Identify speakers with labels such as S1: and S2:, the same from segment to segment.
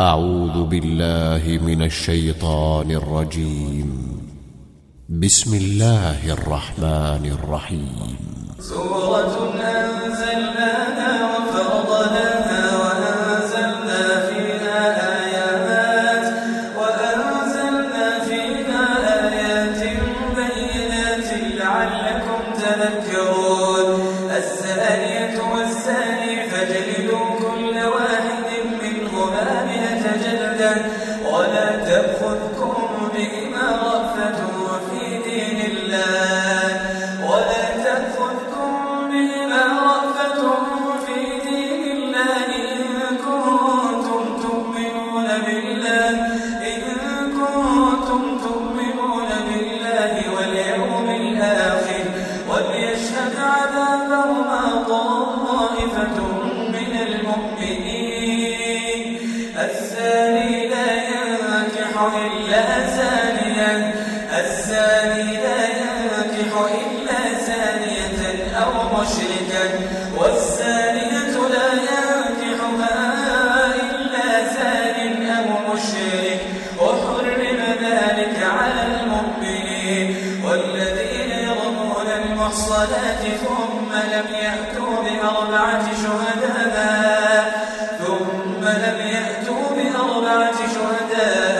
S1: أعوذ بالله من الشيطان الرجيم. بسم الله الرحمن الرحيم.
S2: سورة أنزلناها وفرضناها وأنزلنا فيها آيات بينات لعلكم تذكرون. الزانية والزاني فاجلدوا كل واحد منهما 100 جلدة ولا تأخذكم بهما رأفة في دين الله إن كنتم تؤمنون بالله واليوم الآخر وليشهد عذابهما طائفة من المؤمنين. الزاني لا ينكح إلا زانية أو مشركا والزانية لا ينكحها إلا زان أو مشرك وحرم ذلك على المؤمنين. والذين يرمون المحصنات ثم لم يأتوا بأربعة شهداء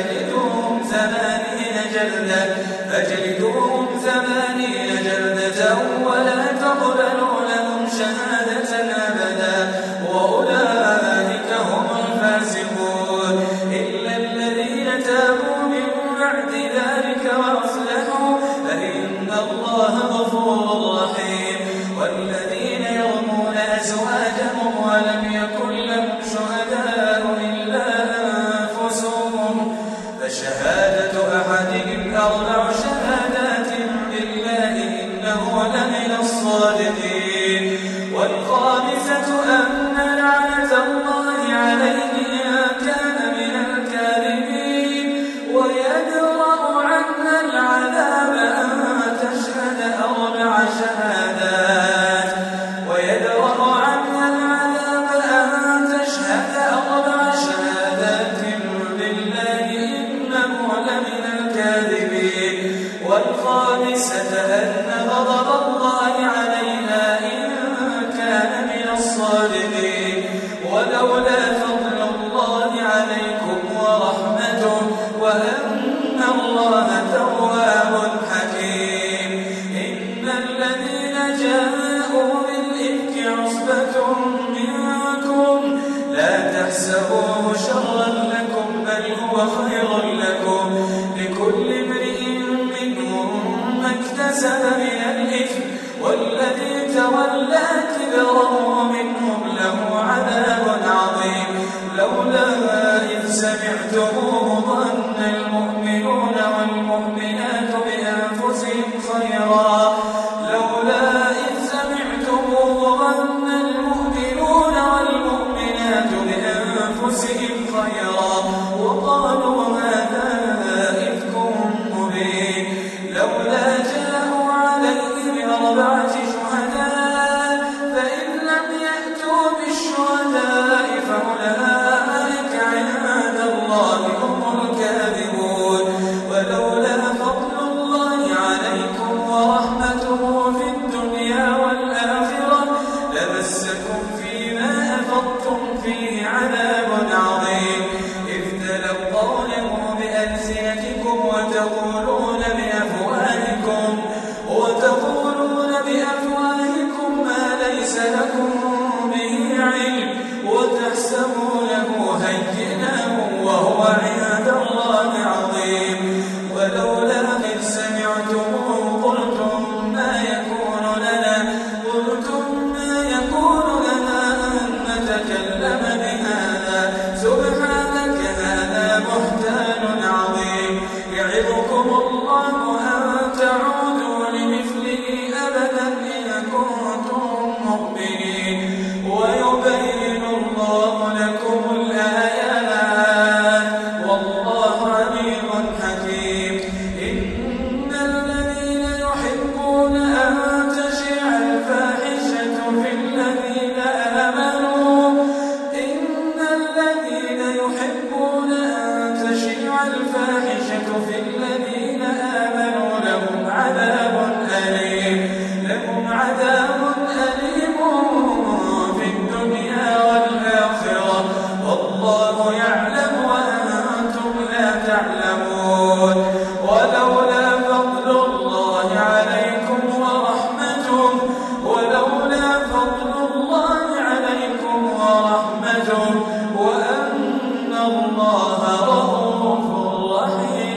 S2: فاجلدوهم 80 جلدة ولا تقبلوا لهم شهادة أبدا وأولئك هم الفاسقون. إلا الذين تابوا من بعد ذلك وأصلحوا فإن الله غفور رحيم. والذين يرمون أزواجهم ولم يكن لهم شهداء إلا أنفسهم فشهادة أحدهم 4 شهادات بالله إنه لمن الصادقين. والخامسة أن لعنة الله عليه إن كان من الكاذبين ويدرأ عنها العذاب أن تشهد 4 شهادات بالله إنه لمن الكاذبين. والخامسة أن غضب الله عليها إن كان من الصادقين. ولولا فضل الله عليكم ورحمته وأن الله تواب حكيم. إن الذين جاءوا بالإفك عصبة منكم لا تحسبوه شرا لكم بل هو خير لكم لكل امرئ منهم ما اكتسب من الإثم والذي تولى كبره منهم له عذاب عظيم. لولا إذ سمعتموه ظن المؤمنون والمؤمنات بأنفسهم خيرا وقالوا هذا إفك مبين. لولا جاءوا عليه ب4 شهداء فإن لم يأتوا بالشهداء فأولئك عند الله هم الكاذبون. ولولا فضل الله عليكم ورحمته في الدنيا والآخرة لمسكم فيما أفضتم فيه عذاب عظيم. والله يعلم وأنتم لا تعلمون ولولا فضل الله عليكم ورحمته وأن الله رؤوف رحيم.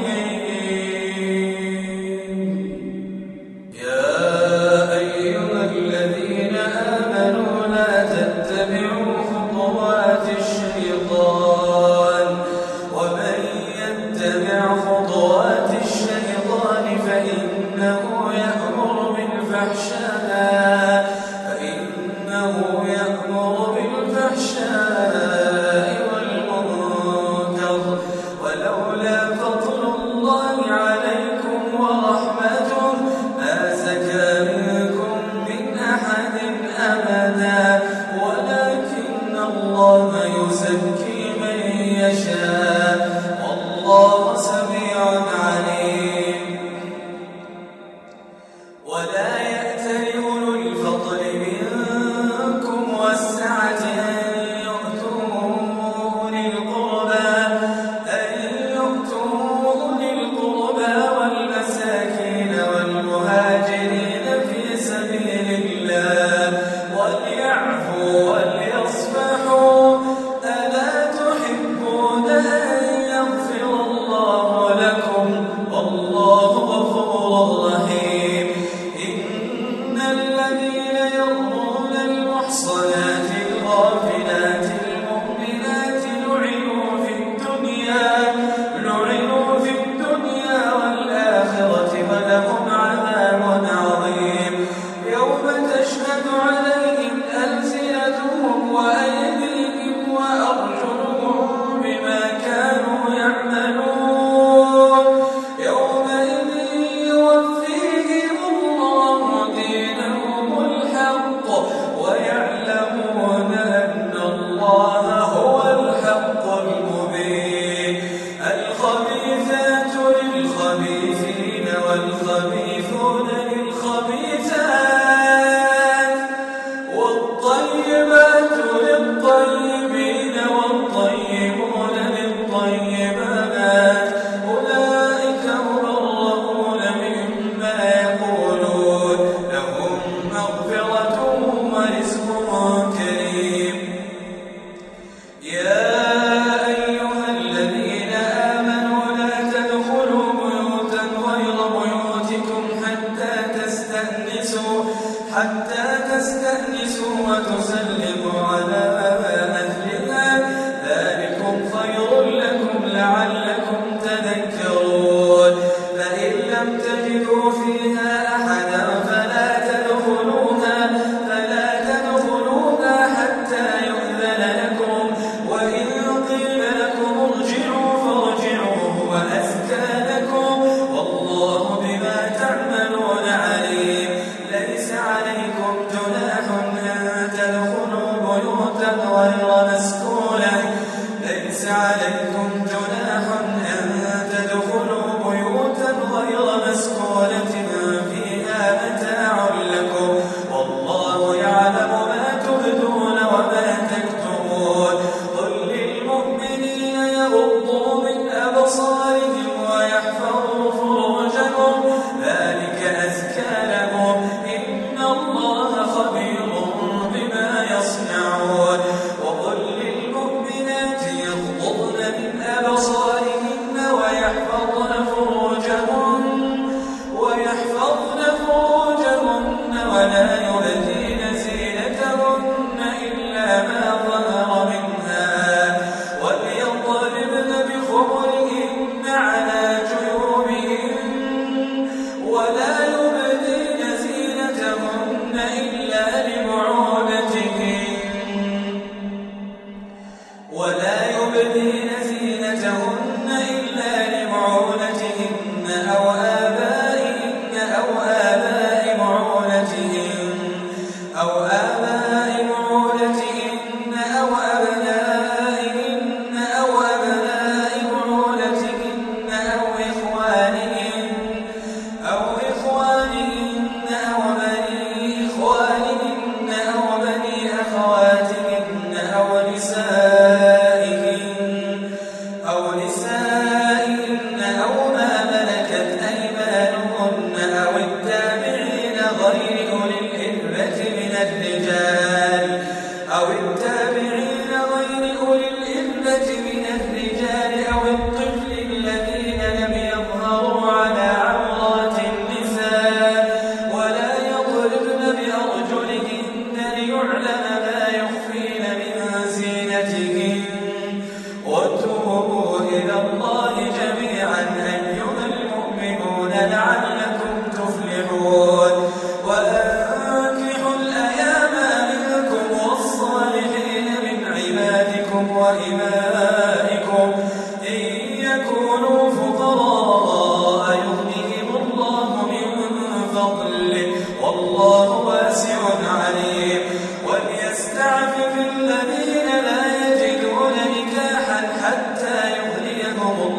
S2: يا أيها الذين آمنوا لا تتبعوا خطوات الشيطان ومن يتبع خطوات الشيطان فإنه يأمر بالفحشاء والمنكر ولولا فضل الله عليكم ورحمته ما زكى منكم من أحد أبدا ولكن الله يزكي من يشاء والله سميع عليم. ولا يأتل أولو الفضل منكم والسعة أن يؤتوا أولي القربى والمساكين والمهاجرين في سبيل الله وليعفوا وليصفحوا ألا تحبون أن يغفر الله لكم والله غفور رحيم. إن الذين يرمون المحصنات الغافلات المؤمنات لعنوا في الدنيا والآخرة ولهم عذاب عظيم يوم تشهد عليهم ألسنتهم وأيديهم وأرجلهم بما كانوا يعملون يومئذ يوفيهم الله دينهم الحق ويعلمون أن الله هو الحق المبين. الخبيثات للخبيثين والخبيثون للخبيثات والطيبات للطيبين والطيبون للطيبات أولئك مبرؤون مما يقولون لهم مغفرة ورزق كريم. يا أيها الذين آمنوا لا تدخلوا بيوتا غير بيوتكم حتى تستأنسوا وتسلموا على أهلها ذلكم خير لكم لعلكم تذكرون. فإن لم تجدوا فيها أحدا فلا تدخلوها حتى يؤذن لكم وإن قيل لكم ارجعوا فارجعوا هو أزكى لكم والله بما تعملون عليم. ليس عليكم جناح أن تدخلوا بيوتا غير مسكونة فيها متاع لكم والله يعلم ما تبدون وما تكتمون. قل للمؤمنين يغضوا من أبصارهم ويحفظوا فروجهم ذلك أزكى لهم إن الله خبير بما يصنعون. وقل للمؤمنات يغضضن من أبصارهن ويحفظن فروجهن ولا يبدين زينتهن إلا ما ظهر منها وليضربن بخمرهن على جيوبهن ولا يبدين زينتهن إلا لبعولتهن أو آبائهن أو آباء بعولتهن أو أبنائهن أو أبناء بعولتهن أو إخوانهن أو بني إخوانهن أو بني أخواتهن أو نسائهن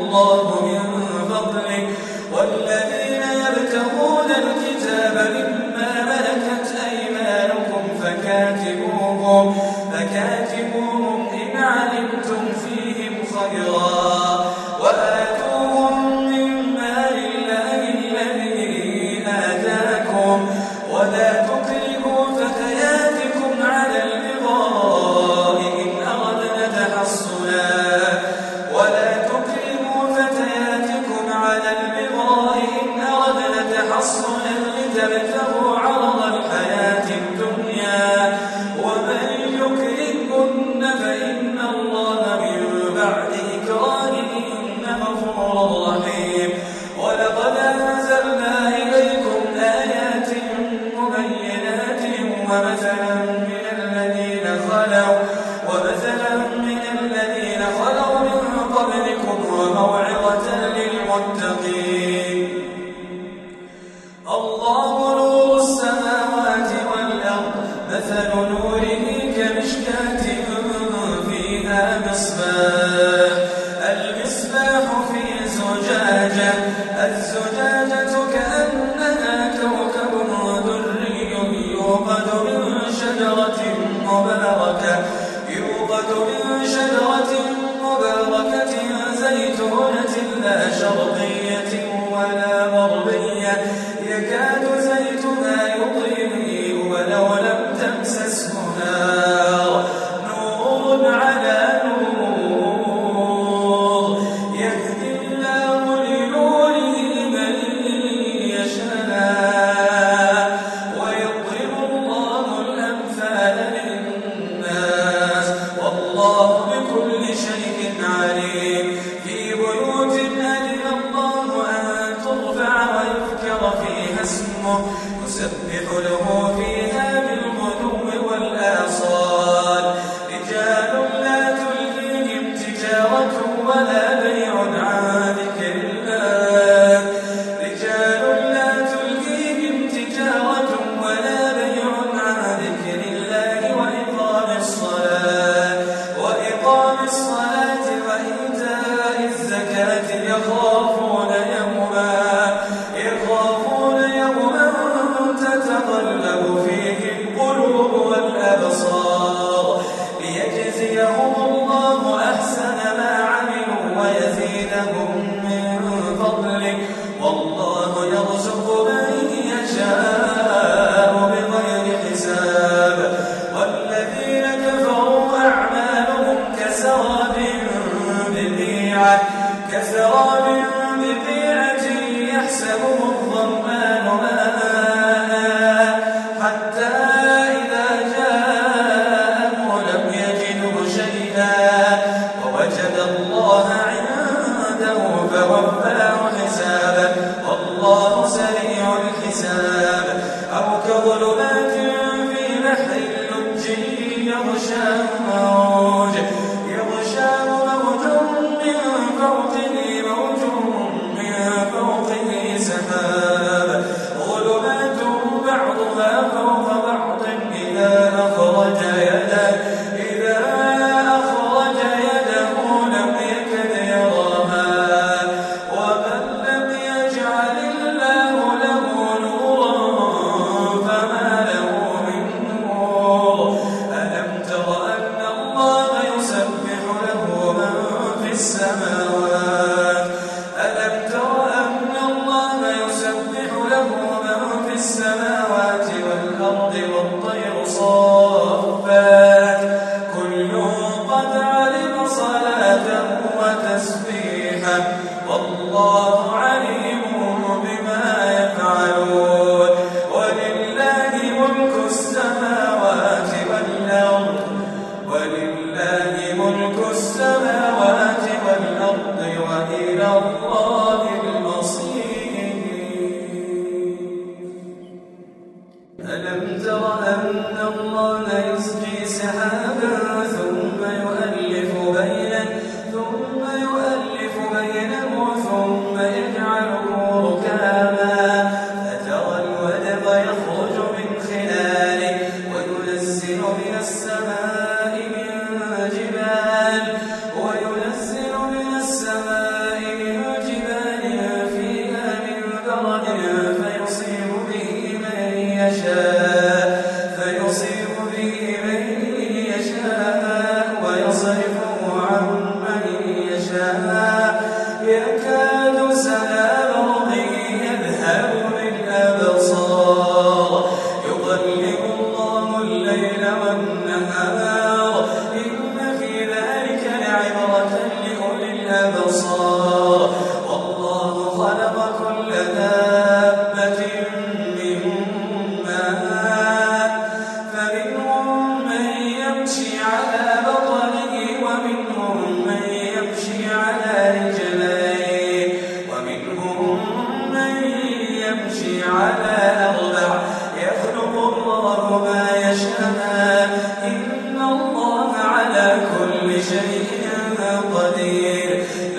S2: الله من فضله والذين يبتغون الكتاب مما ملكت أيمانكم فكاتبوهم إن علمتم فيهم خيرا وآتوهم من مال الله الذي آتاكم ولا تكرهوا فتياتكم على البغاء إن أردنا تحصنا لتبتغوا عرض الحياة الدنيا ومن يكرهن فإن الله من بعد إكراههن غفور رحيم ولقد أنزلنا إليكم آيات مبينات ومثلا من الذين خلوا من قبلكم وموعظة للمتقين الله نور السماوات والأرض مثل نوره كمشكاة فيها المصباح في زجاجة الزجاجة كأنها كوكب دري يوقد من شجرة مباركة زيتونة لا شرقية ولا غربية يكاد زيتها يضيء ولو لم تمسسه نار نور على نور يهدي الله لنوره من يشاء ويضرب الله الأمثال للناس والله بكل شيء عليم في بيوت أذن الله أن ترفع ويذكر فيها اسمه يسبح له فيها بالغدو والآصال رجال لا تلهيهم تجارة ولا بيع عن ذكر الله وإقام الصلاة وإيتاء الزكاة يخافون يوما تتقلب فيه القلوب والأبصار ليجزيهم الله أحسن ما عملوا ويزيدهم من فضله والله يرزق من يشاء بغير حساب والذين كفروا أعمالهم كسراب بقيعة يحسبه الظمآن ماء حتى إذا جاءه لم يجده شيئا ووجد الله عنده فوفاه حسابه والله سريع الحساب أو كظلمات في بحر اللج يغشاه موج من فوقه موج من فوقه سحاب ظلمات بعضها فوق بعض إذا أخرج يده لم يكد يراها ومن لم يجعل الله له نورا فما له من نور ألم تر أن الله يسبح له من في السماوات والأرض والطير صافات كل قد علم صلاته وتسبيحه والله عليم بما يفعلون ولله ملك السماوات والأرض وإلى الله المصير ألم تر أن الله يسجي سحابا ثم يؤلف بينه ثم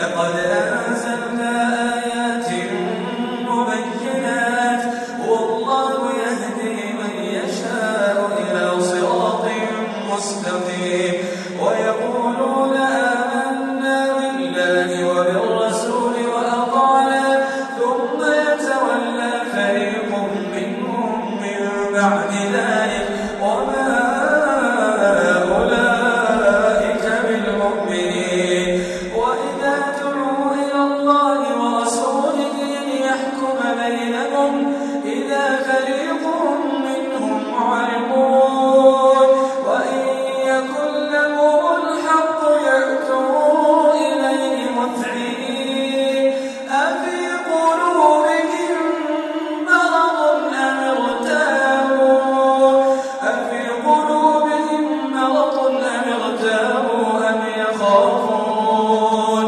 S2: لقد أنزلنا آيات مبينات والله يهدي من يشاء إلى صراط مستقيم ويقولون آمنا بالله وبالرسول وأطعنا ثم يتولى فريق منهم من بعد ذلك وما أولئك بالمؤمنين وإذا دعوا إلى الله ورسوله ليحكم بينهم إذا فريق منهم معرضون وإن يكن لهم الحق يأتوا إليه مذعنين أفي قلوبهم مرض أم ارتابوا أم يخافون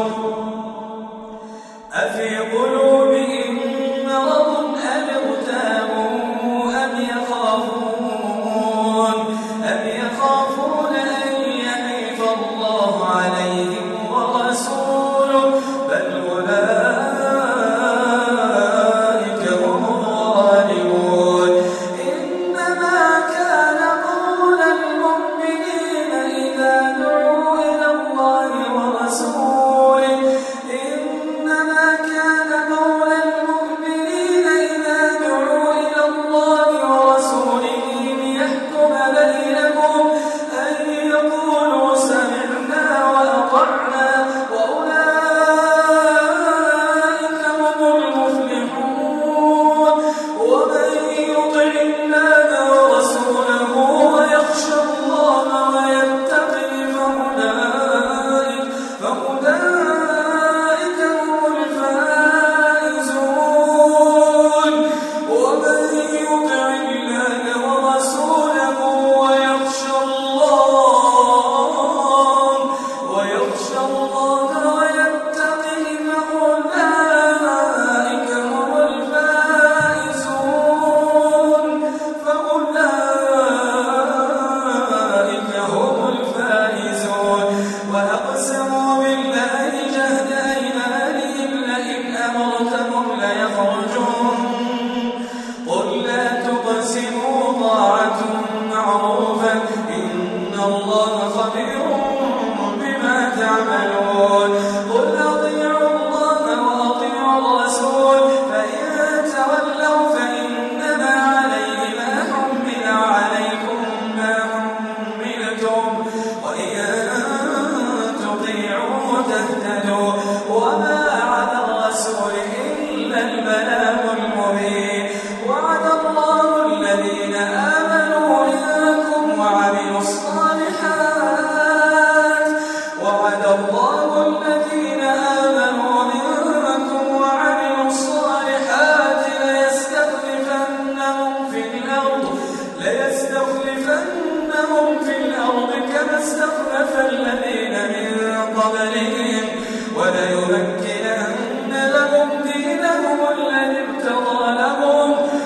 S2: أفي قلوبهم مرض أم ارتابوا أم يخافون أن يحيف الله عليهم ورسوله بل أولئك هم الظالمون إنما كان قول المؤمنين إذا دعوا إلى الله ورسوله ليحكم بينهم أن يقولوا سمعنا وأطعنا وأولئك هم المفلحون ومن يطع الله ورسوله ويخشى الله ويتقه فأولئك هم الفائزون ومن يطع الله ورسوله ويخشى الله ويتقه فأولئك هم الفائزون وأقسموا بالله جهد أيمانهم لئن أمرتهم ليخرجون قل لا تقسموا طاعة معروفة إن الله خبير بما تعملون قل أطيعوا الله وأطيعوا الرسول فإن تولوا فإنما عليه ما حمل وعليكم ما حملتم وإن تطيعوا تهتدوا وما على الرسول إلا البلاغ المبين وعد الله الذين آمنوا منكم وعملوا الصالحات ليستخلفنهم في الأرض كما استخلف الذين من قبلهم وليمكنن لهم دينهم الذي ارتضى لهم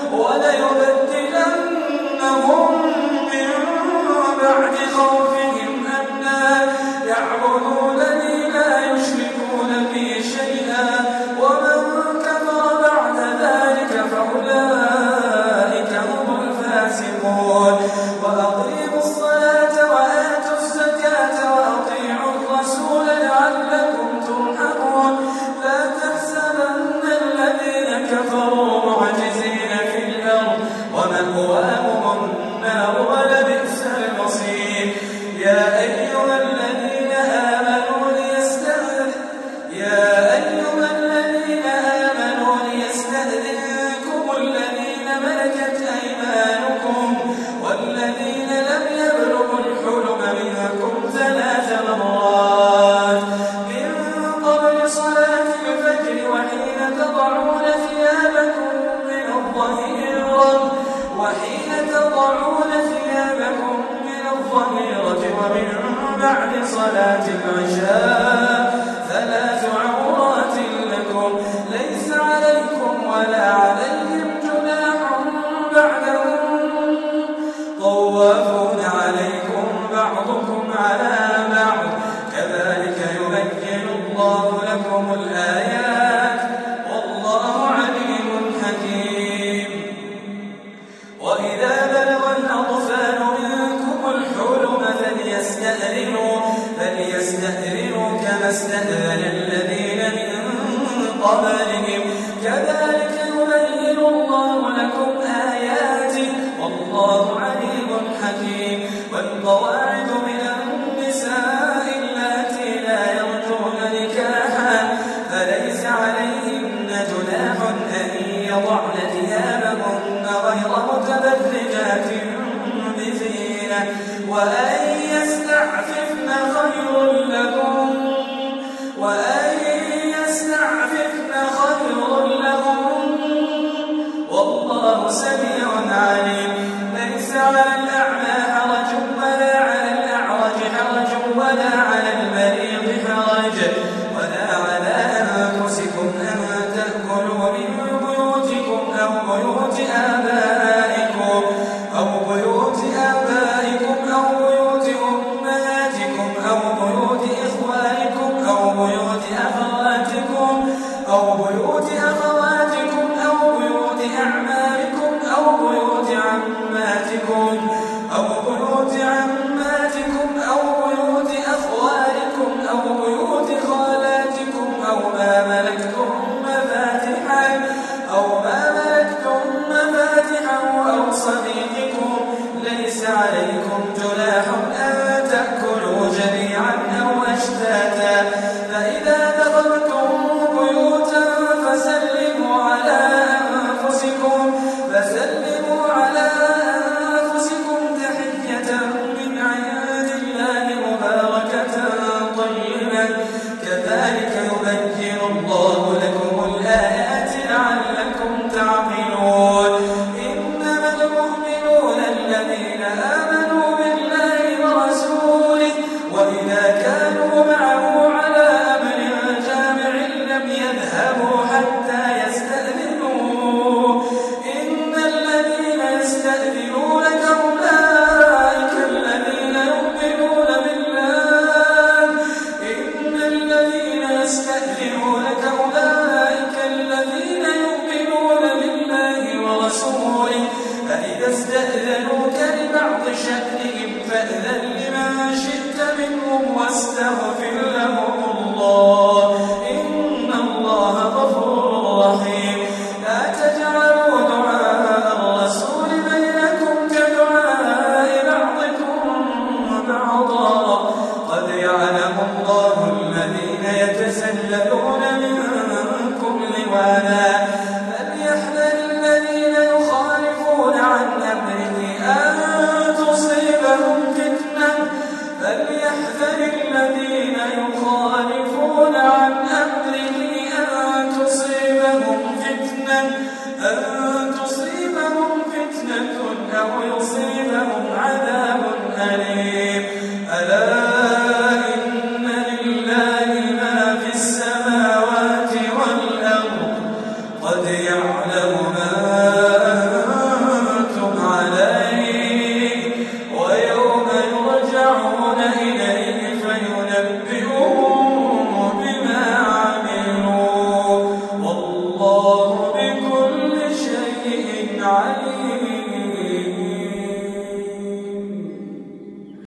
S2: وليبدلنهم من بعد خوفهم أمنا يعبدونني لا يشركون بي شيئا ومن كفر بعد ذلك فأولئك هم الفاسقون وأقيموا الصلاة وآتوا الزكاة وأطيعوا الرسول لعلكم ترحمون لا تحسبن الذين كفروا معجزين في الأرض ومأواهم النار ولبئس المصير يا أيها الذين آمنوا ليستأذنكم الذين ملكت أيمانكم والذين لم يبلغوا الحلم منكم 3 مرات من قبل صلاة الفجر وحين تضعون ثيابكم من الظهيرة ومن بعد صلاة العشاء 3 عورات لكم ليس عليكم ولا عليهم جناح بعدهم طوافون عليكم بعضكم على بعض كذلك يبين الله لكم لكم الآيات والله عليم حكيم. وإذا بلغ الأطفال منكم الحلم فليستأذنوا كما استأذن الذين من قبلهم كذلك يبين الله لكم آياته والله عليم حكيم. والقواعد من النساء اللاتي لا يرجون نكاحا فليس عليهن جناح أن يضعن ثيابهن غير متبرجات بزينة وأن يستعففن خير لهم والله سميع عليم. ليس على الأعمى حرج ولا على الأعرج حرج ولا على المريض حرج ولا على أنفسكم أن تأكلوا من بيوتكم أو بيوت آبائكم أو بيوت أمهاتكم أو بيوت إخوانكم أو بيوت أخواتكم أو بيوت أعمامكم أو بيوت عماتكم أو بيوت أخوالكم أو بيوت خالاتكم أو ما ملكتم مفاتحه أو صديقكم. ليس عليكم جناح أن تأكلوا جميعا أو أشتاتا فإذا دخلتم بيوتا فسلموا على أنفسكم تحية من عند الله مباركة طيبة كذلك يبين الله لكم الآيات لعلكم تعقلون. إنما المؤمنون الذين آمنوا بالله ورسوله وإذا كانوا معه على أمر جامع لم يذهبوا حتى يستأذنوه. إن الذين يستأذنونك أولئك الذين يؤمنون بالله ورسوله فإذا استأذنوك لبعض شأنهم فأذن لمن شئت منهم واستغفر لهم الله إن الله غفور رحيم. لا تجعلوا دعاء الرسول بينكم كدعاء بعضكم بعضا قد يعلم الله الذين يتسللون منكم لواذا فليحذر الذين يخالفون عن أمره أن تصيبهم فتنة أو يصيبهم عذاب أليم. ألا إن لله ما في السماوات والأرض قد يعلم ما أنتم عليه ويوم يرجعون إليه فينبئهم بما عملوا والله بكل شيء عليم.